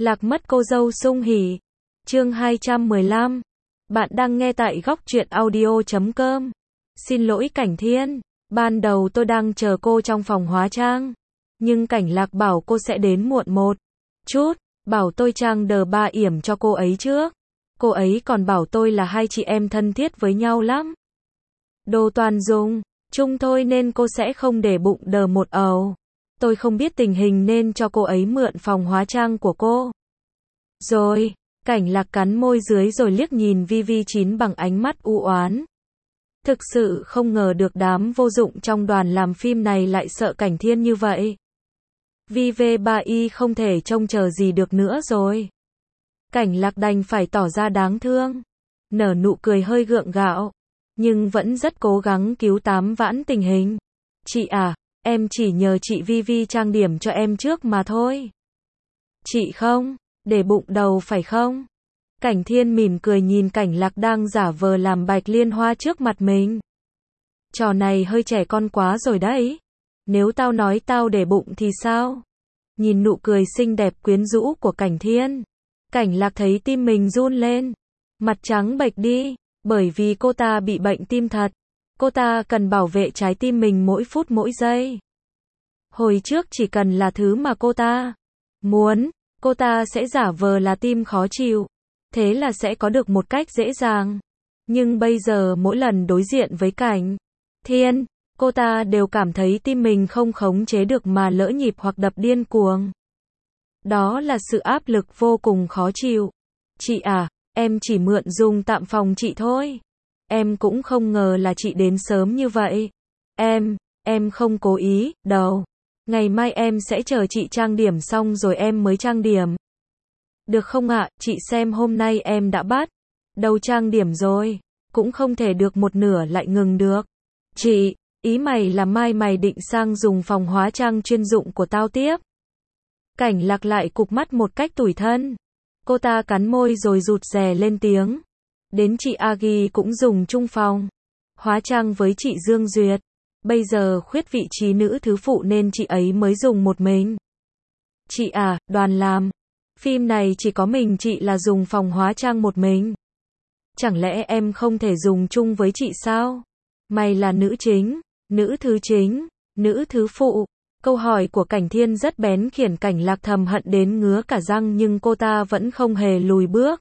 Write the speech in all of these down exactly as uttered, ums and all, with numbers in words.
Lạc mất cô dâu sung hỉ. Chương hai trăm mười lăm. Bạn đang nghe tại góc truyện audio chấm com. Xin lỗi Cảnh Thiên, ban đầu tôi đang chờ cô trong phòng hóa trang, nhưng Cảnh Lạc bảo cô sẽ đến muộn một chút, bảo tôi trang đờ ba yểm cho cô ấy trước. Cô ấy còn bảo tôi là hai chị em thân thiết với nhau lắm. Đồ toàn dùng chung thôi nên cô sẽ không để bụng đờ một ầu. Tôi không biết tình hình nên cho cô ấy mượn phòng hóa trang của cô. Rồi, Cảnh Lạc cắn môi dưới rồi liếc nhìn Vi Vi chín bằng ánh mắt u oán. Thực sự không ngờ được đám vô dụng trong đoàn làm phim này lại sợ Cảnh Thiên như vậy. Vi Vi ba y không thể trông chờ gì được nữa rồi. Cảnh Lạc đành phải tỏ ra đáng thương, nở nụ cười hơi gượng gạo, nhưng vẫn rất cố gắng cứu tám vãn tình hình. Chị à, em chỉ nhờ chị Vi Vi trang điểm cho em trước mà thôi. Chị không để bụng đầu phải không? Cảnh Thiên mỉm cười nhìn Cảnh Lạc đang giả vờ làm Bạch Liên Hoa trước mặt mình. Trò này hơi trẻ con quá rồi đấy. Nếu tao nói tao để bụng thì sao? Nhìn nụ cười xinh đẹp quyến rũ của Cảnh Thiên, Cảnh Lạc thấy tim mình run lên. Mặt trắng bệch đi, bởi vì cô ta bị bệnh tim thật. Cô ta cần bảo vệ trái tim mình mỗi phút mỗi giây. Hồi trước chỉ cần là thứ mà cô ta muốn, cô ta sẽ giả vờ là tim khó chịu. Thế là sẽ có được một cách dễ dàng. Nhưng bây giờ mỗi lần đối diện với Cảnh Thiên, cô ta đều cảm thấy tim mình không khống chế được mà lỡ nhịp hoặc đập điên cuồng. Đó là sự áp lực vô cùng khó chịu. Chị à, em chỉ mượn dùng tạm phòng chị thôi. Em cũng không ngờ là chị đến sớm như vậy. Em, em không cố ý, đâu. Ngày mai em sẽ chờ chị trang điểm xong rồi em mới trang điểm. Được không ạ, chị xem hôm nay em đã bắt đầu trang điểm rồi, cũng không thể được một nửa lại ngừng được. Chị, ý mày là mai mày định sang dùng phòng hóa trang chuyên dụng của tao tiếp? Cảnh Lạc lại cụp mắt một cách tủi thân. Cô ta cắn môi rồi rụt rè lên tiếng. Đến chị Agi cũng dùng chung phòng hóa trang với chị Dương Duyệt. Bây giờ khuyết vị trí nữ thứ phụ nên chị ấy mới dùng một mình. Chị à, đoàn làm phim này chỉ có mình chị là dùng phòng hóa trang một mình. Chẳng lẽ em không thể dùng chung với chị sao? Mày là nữ chính, nữ thứ chính, nữ thứ phụ. Câu hỏi của Cảnh Thiên rất bén khiến Cảnh Lạc thầm hận đến ngứa cả răng, nhưng cô ta vẫn không hề lùi bước.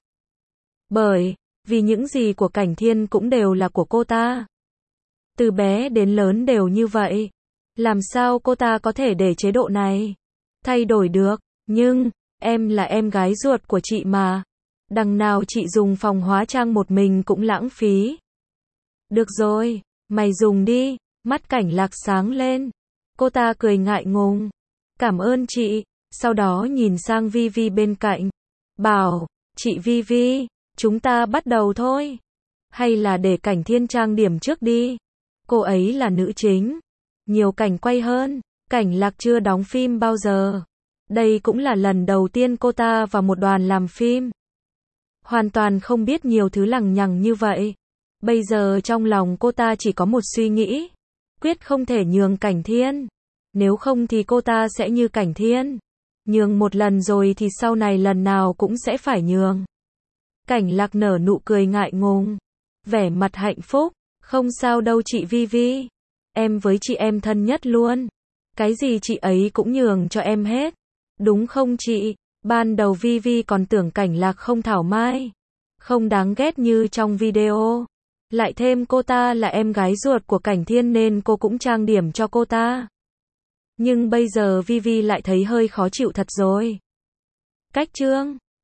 Bởi vì những gì của Cảnh Thiên cũng đều là của cô ta. Từ bé đến lớn đều như vậy. Làm sao cô ta có thể để chế độ này thay đổi được? Nhưng em là em gái ruột của chị mà. Đằng nào chị dùng phòng hóa trang một mình cũng lãng phí. Được rồi, mày dùng đi. Mắt Cảnh Lạc sáng lên. Cô ta cười ngại ngùng. Cảm ơn chị. Sau đó nhìn sang Vi Vi bên cạnh. Bảo, chị Vi Vi, chúng ta bắt đầu thôi. Hay là để Cảnh Thiên trang điểm trước đi. Cô ấy là nữ chính. Nhiều cảnh quay hơn. Cảnh Lạc chưa đóng phim bao giờ. Đây cũng là lần đầu tiên cô ta vào một đoàn làm phim. Hoàn toàn không biết nhiều thứ lằng nhằng như vậy. Bây giờ trong lòng cô ta chỉ có một suy nghĩ. Quyết không thể nhường Cảnh Thiên. Nếu không thì cô ta sẽ như Cảnh Thiên. Nhường một lần rồi thì sau này lần nào cũng sẽ phải nhường. Cảnh Lạc nở nụ cười ngại ngùng. Vẻ mặt hạnh phúc. Không sao đâu chị Vi Vi. Em với chị em thân nhất luôn. Cái gì chị ấy cũng nhường cho em hết. Đúng không chị? Ban đầu Vi Vi còn tưởng Cảnh Lạc không thảo mai, không đáng ghét như trong video. Lại thêm cô ta là em gái ruột của Cảnh Thiên nên cô cũng trang điểm cho cô ta. Nhưng bây giờ Vi Vi lại thấy hơi khó chịu thật rồi. Cách chương